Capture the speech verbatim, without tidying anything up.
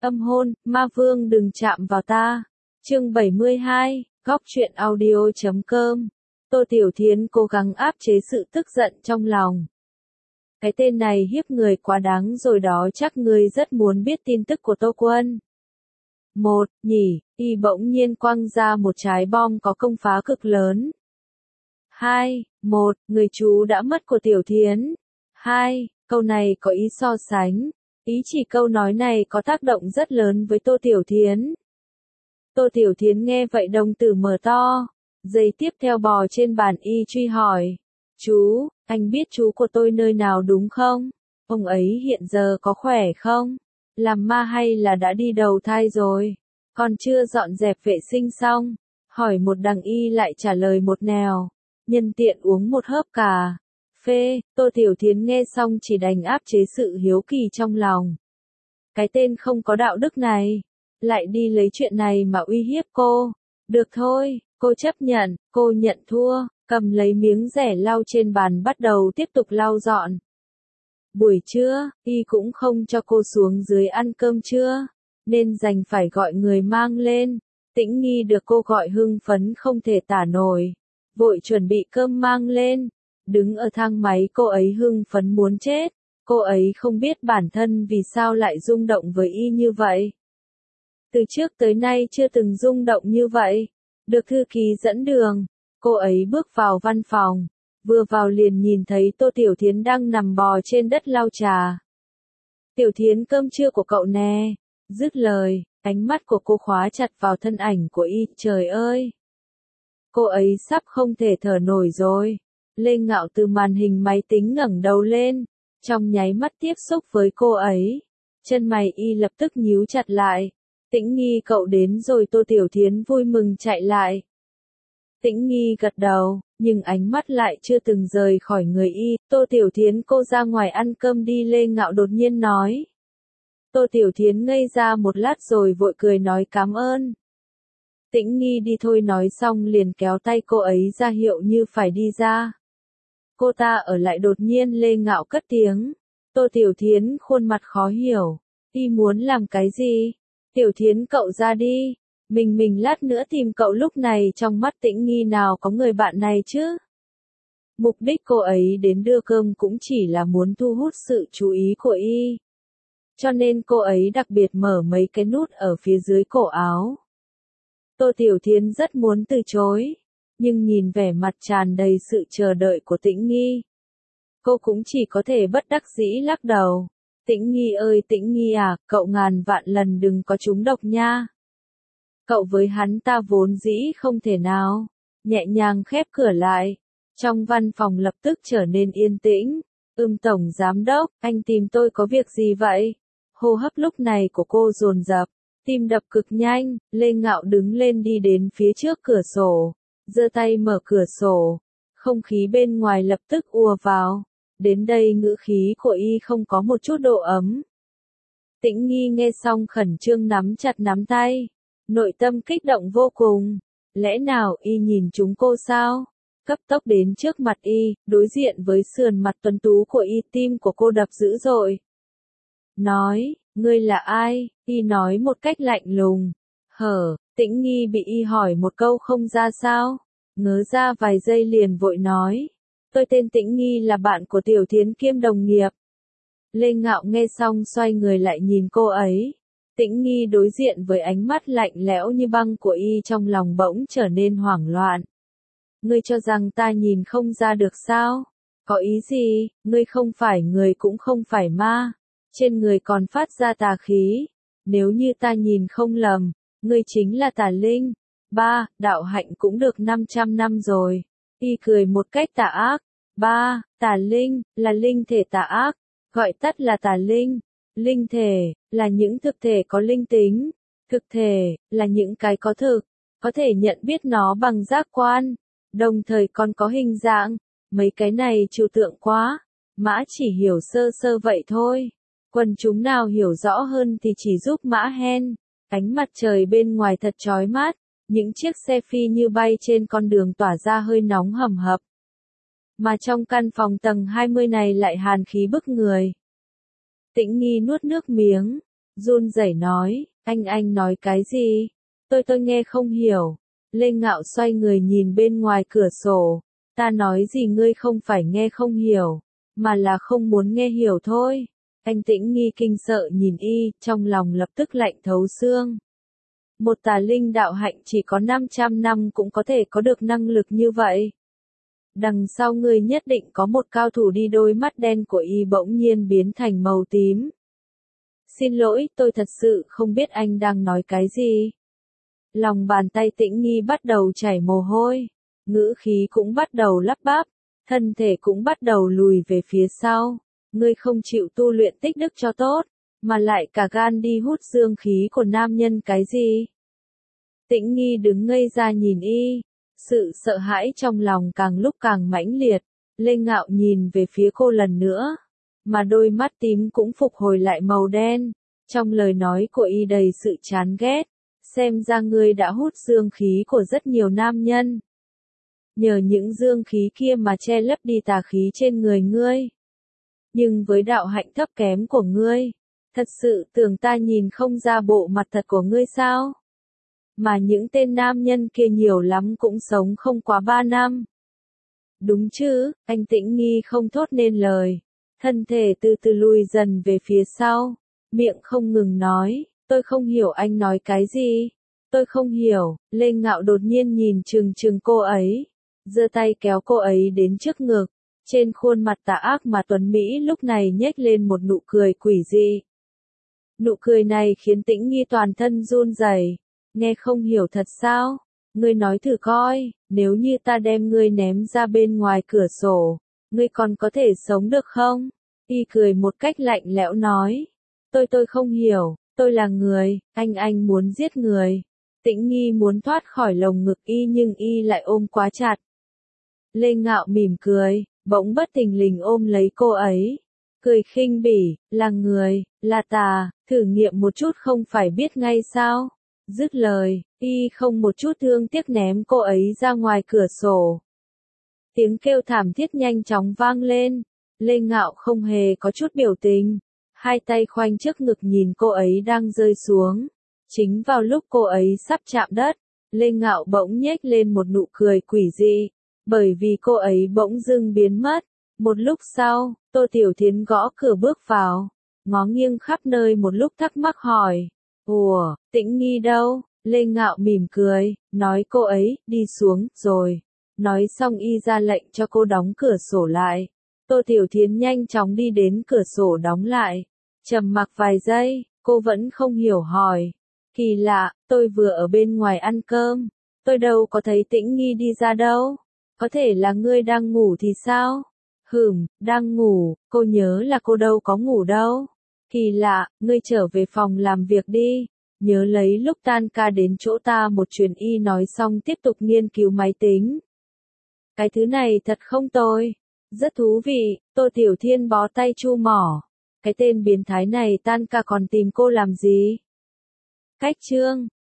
Âm hôn, ma vương đừng chạm vào ta. Chương bảy mươi hai, góc truyện audio chấm com. Tô Tiểu Thiến cố gắng áp chế sự tức giận trong lòng. Cái tên này hiếp người quá đáng rồi đó, chắc ngươi rất muốn biết tin tức của Tô Quân. Một, nhỉ, y bỗng nhiên quăng ra một trái bom có công phá cực lớn. Hai, một, người chú đã mất của Tiểu Thiến. Hai, câu này có ý so sánh. Ý chỉ câu nói này có tác động rất lớn với Tô Tiểu Thiến. Tô Tiểu Thiến nghe vậy đồng tử mở to. Giây tiếp theo bò trên bàn y truy hỏi. Chú, anh biết chú của tôi nơi nào đúng không? Ông ấy hiện giờ có khỏe không? Làm ma hay là đã đi đầu thai rồi? Còn chưa dọn dẹp vệ sinh xong? Hỏi một đằng y lại trả lời một nẻo. Nhân tiện uống một hớp cà phê. Tô Tiểu Thiến nghe xong chỉ đành áp chế sự hiếu kỳ trong lòng. Cái tên không có đạo đức này lại đi lấy chuyện này mà uy hiếp cô. Được thôi, cô chấp nhận, cô nhận thua, cầm lấy miếng rẻ lau trên bàn bắt đầu tiếp tục lau dọn. Buổi trưa, y cũng không cho cô xuống dưới ăn cơm trưa, nên đành phải gọi người mang lên. Tĩnh Nghi được cô gọi hưng phấn không thể tả nổi, vội chuẩn bị cơm mang lên. Đứng ở thang máy cô ấy hưng phấn muốn chết, cô ấy không biết bản thân vì sao lại rung động với y như vậy. Từ trước tới nay chưa từng rung động như vậy. Được thư ký dẫn đường, cô ấy bước vào văn phòng, vừa vào liền nhìn thấy Tô Tiểu Thiến đang nằm bò trên đất lau trà. Tiểu Thiến, cơm trưa của cậu nè. Dứt lời, ánh mắt của cô khóa chặt vào thân ảnh của y. Trời ơi! Cô ấy sắp không thể thở nổi rồi. Lê Ngạo từ màn hình máy tính ngẩng đầu lên, trong nháy mắt tiếp xúc với cô ấy. Chân mày y lập tức nhíu chặt lại. Tĩnh Nghi, cậu đến rồi. Tô Tiểu Thiến vui mừng chạy lại. Tĩnh Nghi gật đầu, nhưng ánh mắt lại chưa từng rời khỏi người y. Tô Tiểu Thiến, cô ra ngoài ăn cơm đi. Lê Ngạo đột nhiên nói. Tô Tiểu Thiến ngây ra một lát rồi vội cười nói cảm ơn. Tĩnh Nghi đi thôi nói xong liền kéo tay cô ấy ra hiệu như phải đi ra. Cô ta ở lại đột nhiên Lê Ngạo cất tiếng. Tô Tiểu Thiến khuôn mặt khó hiểu. Y muốn làm cái gì? Tiểu Thiến, cậu ra đi. Mình mình lát nữa tìm cậu. Lúc này trong mắt Tĩnh Nghi nào có người bạn này chứ? Mục đích cô ấy đến đưa cơm cũng chỉ là muốn thu hút sự chú ý của y. Cho nên cô ấy đặc biệt mở mấy cái nút ở phía dưới cổ áo. Tô Tiểu Thiến rất muốn từ chối, nhưng nhìn vẻ mặt tràn đầy sự chờ đợi của Tĩnh Nghi, cô cũng chỉ có thể bất đắc dĩ lắc đầu. Tĩnh Nghi ơi Tĩnh Nghi à, cậu ngàn vạn lần đừng có trúng độc nha. Cậu với hắn ta vốn dĩ không thể nào. Nhẹ nhàng khép cửa lại. Trong văn phòng lập tức trở nên yên tĩnh. Ưm tổng giám đốc, anh tìm tôi có việc gì vậy? Hô hấp lúc này của cô dồn dập, tim đập cực nhanh. Lê Ngạo đứng lên đi đến phía trước cửa sổ, giơ tay mở cửa sổ. Không khí bên ngoài lập tức ùa vào. Đến đây ngữ khí của y không có một chút độ ấm. Tĩnh Nghi nghe xong khẩn trương nắm chặt nắm tay, nội tâm kích động vô cùng. Lẽ nào y nhìn chúng cô sao? Cấp tốc đến trước mặt y, đối diện với sườn mặt tuấn tú của y, tim của cô đập dữ dội. Nói, ngươi là ai? Y nói một cách lạnh lùng. Hở, Tĩnh Nghi bị y hỏi một câu không ra sao, ngớ ra vài giây liền vội nói. Tôi tên Tĩnh Nghi, là bạn của Tiểu Thiến kiêm đồng nghiệp. Lê Ngạo nghe xong xoay người lại nhìn cô ấy. Tĩnh Nghi đối diện với ánh mắt lạnh lẽo như băng của y, trong lòng bỗng trở nên hoảng loạn. Ngươi cho rằng ta nhìn không ra được sao? Có ý gì? Ngươi không phải người cũng không phải ma, trên người còn phát ra tà khí. Nếu như ta nhìn không lầm, ngươi chính là tà linh. Ba, đạo hạnh cũng được năm trăm năm rồi. Y cười một cách tà ác. Ba, tà linh, là linh thể tà ác, gọi tắt là tà linh. Linh thể, là những thực thể có linh tính. Thực thể, là những cái có thực, có thể nhận biết nó bằng giác quan, đồng thời còn có hình dạng. Mấy cái này trừu tượng quá, Mã chỉ hiểu sơ sơ vậy thôi. Quần chúng nào hiểu rõ hơn thì chỉ giúp Mã hen. Ánh mặt trời bên ngoài thật chói mát, những chiếc xe phi như bay trên con đường tỏa ra hơi nóng hầm hập. Mà trong căn phòng tầng hai mươi này lại hàn khí bức người. Tĩnh Nghi nuốt nước miếng, run rẩy nói, anh anh nói cái gì? Tôi tôi nghe không hiểu. Lê Ngạo xoay người nhìn bên ngoài cửa sổ, ta nói gì ngươi không phải nghe không hiểu, mà là không muốn nghe hiểu thôi. Anh Tĩnh Nghi kinh sợ nhìn y, trong lòng lập tức lạnh thấu xương. Một tà linh đạo hạnh chỉ có năm trăm năm cũng có thể có được năng lực như vậy. Đằng sau ngươi nhất định có một cao thủ đi. Đôi mắt đen của y bỗng nhiên biến thành màu tím. Xin lỗi, tôi thật sự không biết anh đang nói cái gì. Lòng bàn tay Tĩnh Nghi bắt đầu chảy mồ hôi, ngữ khí cũng bắt đầu lắp bắp, thân thể cũng bắt đầu lùi về phía sau. Ngươi không chịu tu luyện tích đức cho tốt, mà lại cả gan đi hút dương khí của nam nhân cái gì? Tĩnh Nghi đứng ngây ra nhìn y, sự sợ hãi trong lòng càng lúc càng mãnh liệt. Lê Ngạo nhìn về phía cô lần nữa, mà đôi mắt tím cũng phục hồi lại màu đen. Trong lời nói của y đầy sự chán ghét, xem ra ngươi đã hút dương khí của rất nhiều nam nhân. Nhờ những dương khí kia mà che lấp đi tà khí trên người ngươi. Nhưng với đạo hạnh thấp kém của ngươi, thật sự tưởng ta nhìn không ra bộ mặt thật của ngươi sao? Mà những tên nam nhân kia nhiều lắm cũng sống không quá ba năm. Đúng chứ, anh Tĩnh Nghi không thốt nên lời. Thân thể từ từ lùi dần về phía sau, miệng không ngừng nói, tôi không hiểu anh nói cái gì. Tôi không hiểu. Lê Ngạo đột nhiên nhìn chừng chừng cô ấy, giơ tay kéo cô ấy đến trước ngực. Trên khuôn mặt tà ác mà tuấn Mỹ lúc này nhếch lên một nụ cười quỷ dị. Nụ cười này khiến Tĩnh Nghi toàn thân run rẩy. Nghe không hiểu thật sao? Ngươi nói thử coi, nếu như ta đem ngươi ném ra bên ngoài cửa sổ, ngươi còn có thể sống được không? Y cười một cách lạnh lẽo nói. Tôi tôi không hiểu, tôi là người, anh anh muốn giết người. Tĩnh Nghi muốn thoát khỏi lồng ngực y nhưng y lại ôm quá chặt. Lê Ngạo mỉm cười, bỗng bất thình lình ôm lấy cô ấy. Cười khinh bỉ, là người, là tà, thử nghiệm một chút không phải biết ngay sao? Dứt lời, y không một chút thương tiếc ném cô ấy ra ngoài cửa sổ. Tiếng kêu thảm thiết nhanh chóng vang lên. Lê Ngạo không hề có chút biểu tình, hai tay khoanh trước ngực nhìn cô ấy đang rơi xuống. Chính vào lúc cô ấy sắp chạm đất, Lê Ngạo bỗng nhếch lên một nụ cười quỷ dị, bởi vì cô ấy bỗng dưng biến mất. Một lúc sau, Tô Tiểu Thiến gõ cửa bước vào, ngó nghiêng khắp nơi một lúc thắc mắc hỏi. Ủa, Tĩnh Nghi đâu? Lê Ngạo mỉm cười, nói cô ấy, đi xuống, rồi. Nói xong y ra lệnh cho cô đóng cửa sổ lại. Tô Tiểu Thiến nhanh chóng đi đến cửa sổ đóng lại. Trầm mặc vài giây, cô vẫn không hiểu hỏi. Kỳ lạ, tôi vừa ở bên ngoài ăn cơm. Tôi đâu có thấy Tĩnh Nghi đi ra đâu. Có thể là ngươi đang ngủ thì sao? Hửm, đang ngủ, cô nhớ là cô đâu có ngủ đâu. Kỳ lạ, ngươi trở về phòng làm việc đi. Nhớ lấy lúc tan ca đến chỗ ta một chuyến. Y nói xong tiếp tục nghiên cứu máy tính. Cái thứ này thật không tồi. Rất thú vị. Tô Tiểu Thiên bó tay chu mỏ. Cái tên biến thái này tan ca còn tìm cô làm gì? Cách chương